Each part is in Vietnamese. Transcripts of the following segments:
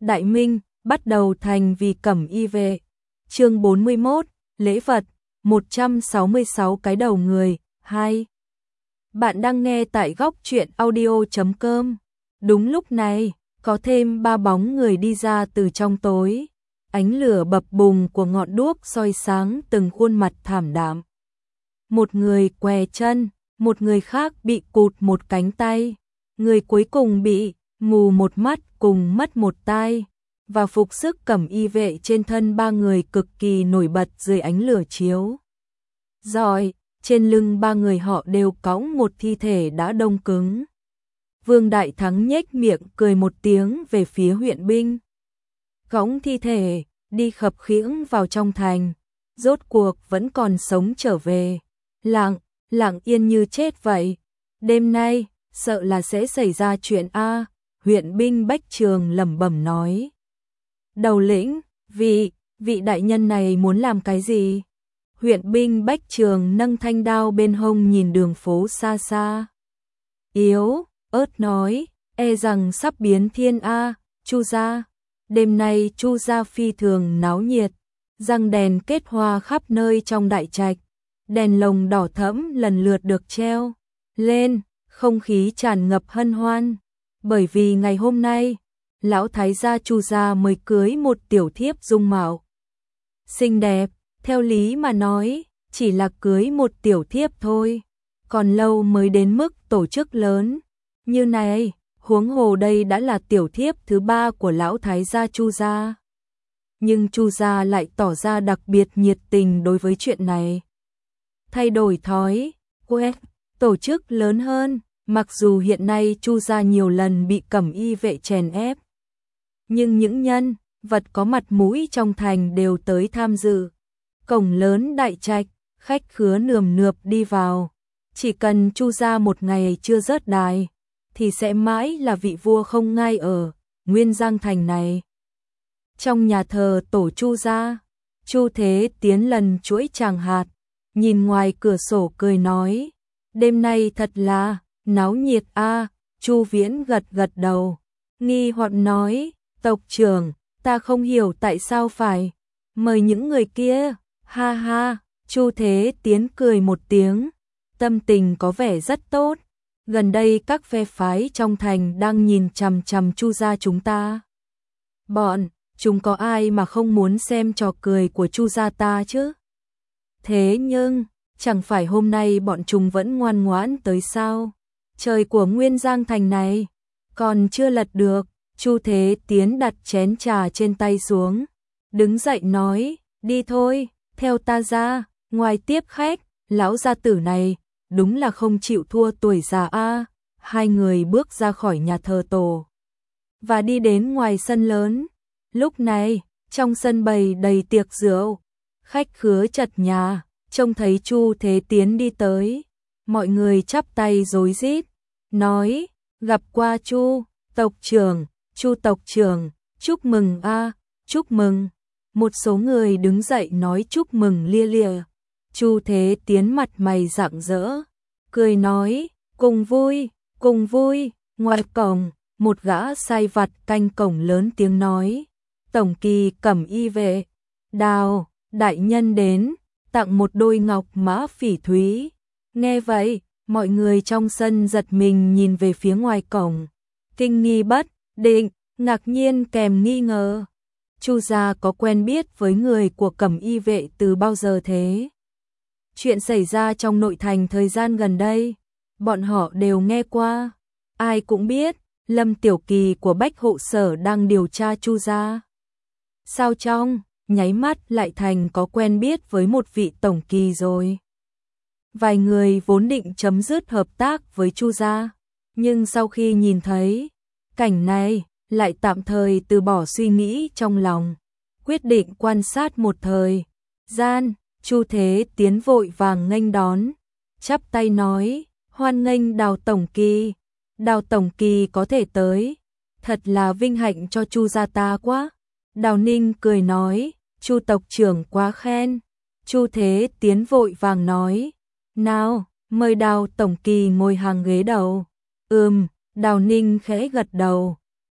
Đại Minh, bắt đầu thành vì Cẩm Y vệ. Chương 41, lễ vật, 166 cái đầu người, 2. Bạn đang nghe tại góc truyện audio.com. Đúng lúc này, có thêm 3 bóng người đi ra từ trong tối. Ánh lửa bập bùng của ngọn đuốc soi sáng từng khuôn mặt thảm đạm. Một người què chân, một người khác bị cụt một cánh tay, người cuối cùng bị mù một mắt cùng mất một tai, và phục sức Cẩm Y vệ trên thân 3 người cực kỳ nổi bật dưới ánh lửa chiếu rọi. Trên lưng 3 người họ đều cõng một thi thể đã đông cứng. Vương Đại Thắng nhếch miệng cười một tiếng về phía huyện binh. Cõng thi thể, đi khập khiễng vào trong thành, rốt cuộc vẫn còn sống trở về. Lặng yên như chết vậy. Đêm nay, sợ là sẽ xảy ra chuyện a. Huyện binh Bách Trường lẩm bẩm nói. Đầu lĩnh, vị đại nhân này muốn làm cái gì? Huyện binh Bách Trường nâng thanh đao bên hông nhìn đường phố xa xa. Yếu ớt nói, e rằng sắp biến thiên a. Chu gia. Đêm nay Chu gia phi thường náo nhiệt, răng đèn kết hoa khắp nơi trong đại trạch. Đèn lồng đỏ thẫm lần lượt được treo lên, không khí tràn ngập hân hoan. Bởi vì ngày hôm nay, lão thái gia Chu gia mới cưới một tiểu thiếp dung mạo xinh đẹp. Theo lý mà nói, chỉ là cưới một tiểu thiếp thôi, còn lâu mới đến mức tổ chức lớn như này. Huống hồ đây đã là tiểu thiếp thứ 3 của lão thái gia Chu gia. Nhưng Chu gia lại tỏ ra đặc biệt nhiệt tình đối với chuyện này. Thay đổi thói quen, tổ chức lớn hơn. Mặc dù hiện nay Chu gia nhiều lần bị Cẩm Y vệ chèn ép, nhưng những nhân vật có mặt mũi trong thành đều tới tham dự. Cổng lớn đại trạch, khách khứa nườm nượp đi vào. Chỉ cần Chu gia một ngày chưa rớt đài, thì sẽ mãi là vị vua không ngai ở Nguyên Giang thành này. Trong nhà thờ tổ Chu gia, Chu Thế Tiến lần chuỗi tràng hạt, nhìn ngoài cửa sổ cười nói, đêm nay thật là náo nhiệt a. Chu Viễn gật đầu, nghi hoặc nói, tộc trưởng, ta không hiểu tại sao phải mời những người kia. Ha ha, Chu Thế Tiến cười một tiếng, tâm tình có vẻ rất tốt. Gần đây các phe phái trong thành đang nhìn chằm chằm Chu gia chúng ta. Chúng có ai mà không muốn xem trò cười của Chu gia ta chứ? Thế nhưng, chẳng phải hôm nay bọn chúng vẫn ngoan ngoãn tới sao? Trời của Nguyên Giang thành này còn chưa lật được. Chu Thế Tiến đặt chén trà trên tay xuống, đứng dậy nói, đi thôi, theo ta ra, ngoài tiếp khách. Lão gia tử này đúng là không chịu thua tuổi già a. Hai người bước ra khỏi nhà thờ tổ và đi đến ngoài sân lớn. Lúc này, trong sân bày đầy tiệc rượu, khách khứa chật nhà, trông thấy Chu Thế Tiến đi tới, mọi người chắp tay rối rít, nói, gặp qua Chu tộc trưởng, Chu tộc trưởng, chúc mừng a, chúc mừng. Một số người đứng dậy nói chúc mừng lia lịa. Chu Thế Tiến mặt mày rạng rỡ, cười nói, cùng vui. Ngoài cổng, một gã sai vặt canh cổng lớn tiếng nói, tổng kỳ Cẩm Y vệ, Đào đại nhân đến, tặng một đôi ngọc mã phỉ thúy. Nghe vậy, mọi người trong sân giật mình nhìn về phía ngoài cổng, kinh nghi bất định, ngạc nhiên kèm nghi ngờ. Chu gia có quen biết với người của Cẩm Y vệ từ bao giờ thế? Chuyện xảy ra trong nội thành thời gian gần đây, bọn họ đều nghe qua. Ai cũng biết, Lâm Tiểu Kỳ của Bách Hộ Sở đang điều tra Chu gia. Sao trong nháy mắt lại thành có quen biết với một vị tổng kỳ rồi? Vài người vốn định chấm dứt hợp tác với Chu gia, nhưng sau khi nhìn thấy cảnh này, lại tạm thời từ bỏ suy nghĩ trong lòng, quyết định quan sát một thời gian. Chu Thế Tiến vội vàng nghênh đón, chắp tay nói, hoan nghênh Đào tổng kỳ. Đào tổng kỳ có thể tới, thật là vinh hạnh cho Chu gia ta quá. Đào Ninh cười nói, Chu tộc trưởng quá khen. Chu Thế Tiến vội vàng nói, nào, mời Đào tổng kỳ ngồi hàng ghế đầu. Đào Ninh khẽ gật đầu.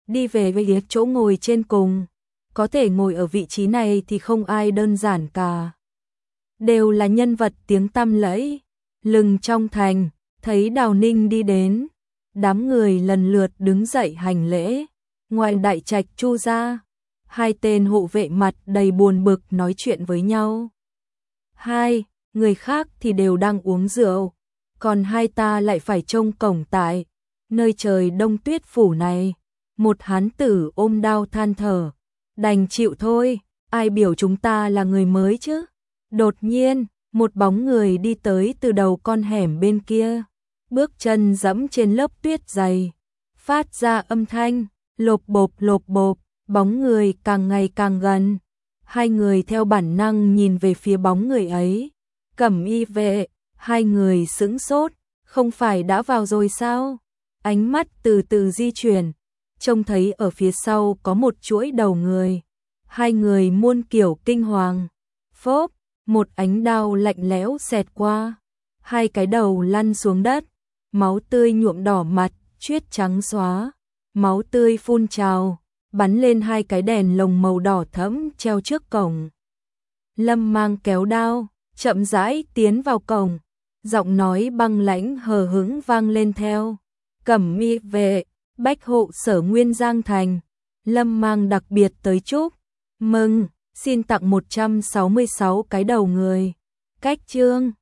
đi về phía chỗ ngồi trên cùng. Có thể ngồi ở vị trí này thì không ai đơn giản cả. Đều là nhân vật tiếng tăm lẫy, lừng trong thành, thấy Đào Ninh đi đến. Đám người lần lượt đứng dậy hành lễ. Ngoài đại trạch Chu ra, hai tên hộ vệ mặt đầy buồn bực nói chuyện với nhau. Hai người khác thì đều đang uống rượu, còn hai ta lại phải trông cổng tại nơi trời đông tuyết phủ này. Một hán tử ôm đao than thở, đành chịu thôi, ai biểu chúng ta là người mới chứ. Đột nhiên, một bóng người đi tới từ đầu con hẻm bên kia, bước chân dẫm trên lớp tuyết dày, phát ra âm thanh lộp bộp, bóng người càng ngày càng gần. Hai người theo bản năng nhìn về phía bóng người ấy. Cẩm y vệ, hai người sững sốt, không phải đã vào rồi sao? Ánh mắt từ từ di chuyển, trông thấy ở phía sau có một chuỗi đầu người. Hai người muôn kiểu kinh hoàng. Phốp, một ánh đao lạnh lẽo xẹt qua, hai cái đầu lăn xuống đất, máu tươi nhuộm đỏ mặt, chuyết trắng xóa, máu tươi phun trào, bắn lên hai cái đèn lồng màu đỏ thẫm treo trước cổng. Lâm Mang kéo đao, chậm rãi tiến vào cổng, giọng nói băng lãnh hờ hững vang lên theo. Cẩm y vệ, bách hộ sở Nguyên Giang Thành, Lâm Mang đặc biệt tới chúc mừng, xin tặng 166 cái đầu người. Cách chương